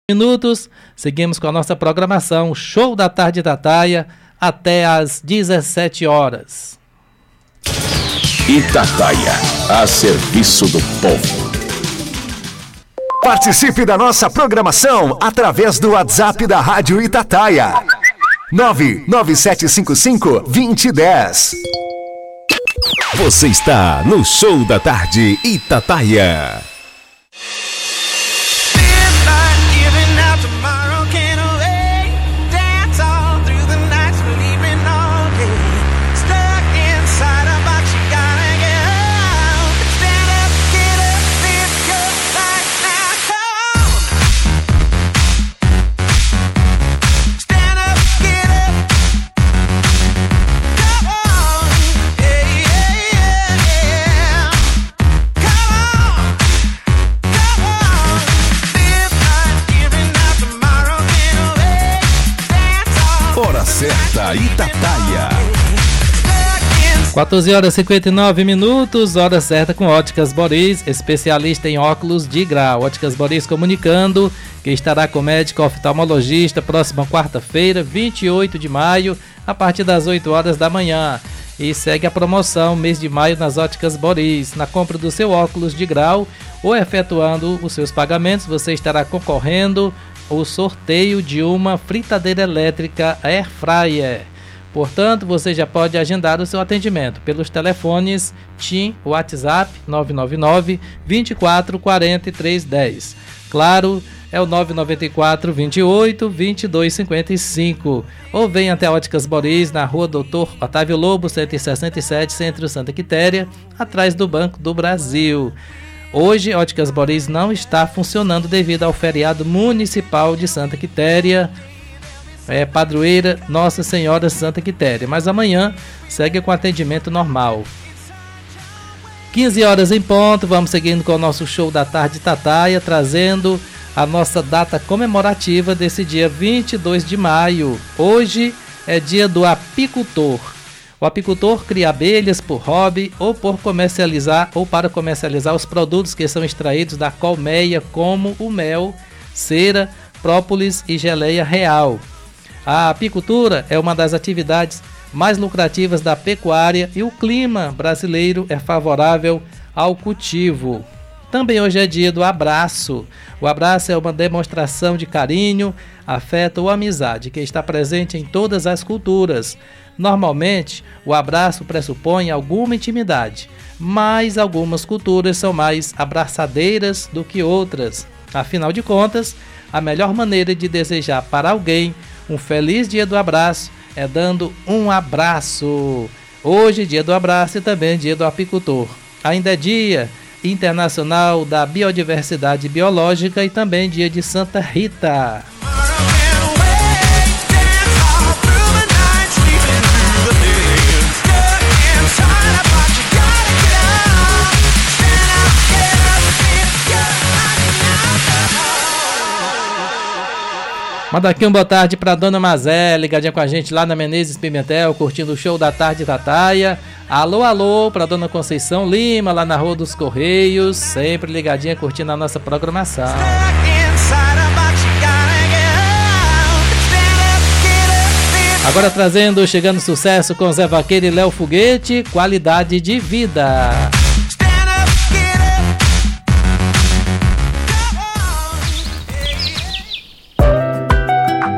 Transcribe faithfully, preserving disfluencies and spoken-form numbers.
Minutos, seguimos com a nossa programação Show da Tarde Itataia até às dezessete horas. Itataia, a serviço do povo. Participe da nossa programação através do WhatsApp da Rádio Itataia. nove nove sete cinco cinco, dois zero um zero. Você está no Show da Tarde Itataia. Certa Itataia. quatorze horas e cinquenta e nove minutos, hora certa com Óticas Boris, especialista em óculos de grau. Óticas Boris comunicando que estará com o médico oftalmologista próxima quarta-feira, vinte e oito de maio, a partir das oito horas da manhã. E segue a promoção mês de maio nas Óticas Boris. Na compra do seu óculos de grau ou efetuando os seus pagamentos, você estará concorrendo o sorteio de uma fritadeira elétrica Air Fryer. Portanto, você já pode agendar o seu atendimento pelos telefones TIM, WhatsApp nove nove nove, vinte e quatro, quarenta e três, dez. Claro, é o nove nove quatro, vinte e oito, vinte e dois, cinquenta e cinco. Ou venha até Óticas Boris, na rua doutor Otávio Lobo, cento e sessenta e sete, Centro Santa Quitéria, atrás do Banco do Brasil. Hoje, Óticas Boris não está funcionando devido ao feriado municipal de Santa Quitéria, é, padroeira Nossa Senhora Santa Quitéria, mas amanhã segue com atendimento normal. quinze horas em ponto, vamos seguindo com o nosso Show da Tarde Itataia, trazendo a nossa data comemorativa desse dia vinte e dois de maio. Hoje é dia do apicultor. O apicultor cria abelhas por hobby ou por comercializar ou para comercializar os produtos que são extraídos da colmeia, como o mel, cera, própolis e geleia real. A apicultura é uma das atividades mais lucrativas da pecuária e o clima brasileiro é favorável ao cultivo. Também hoje é dia do abraço. O abraço é uma demonstração de carinho, afeto ou amizade que está presente em todas as culturas. Normalmente, o abraço pressupõe alguma intimidade, mas algumas culturas são mais abraçadeiras do que outras. Afinal de contas, a melhor maneira de desejar para alguém um feliz dia do abraço é dando um abraço. Hoje, dia do abraço e também dia do apicultor. Ainda é dia internacional da biodiversidade biológica e também dia de Santa Rita. Manda aqui um boa tarde para Dona Mazé, ligadinha com a gente lá na Menezes Pimentel, curtindo o Show da Tarde Itataia. Alô, alô, para Dona Conceição Lima, lá na Rua dos Correios, sempre ligadinha, curtindo a nossa programação. Agora trazendo, chegando sucesso com Zé Vaqueiro e Léo Foguete, qualidade de vida.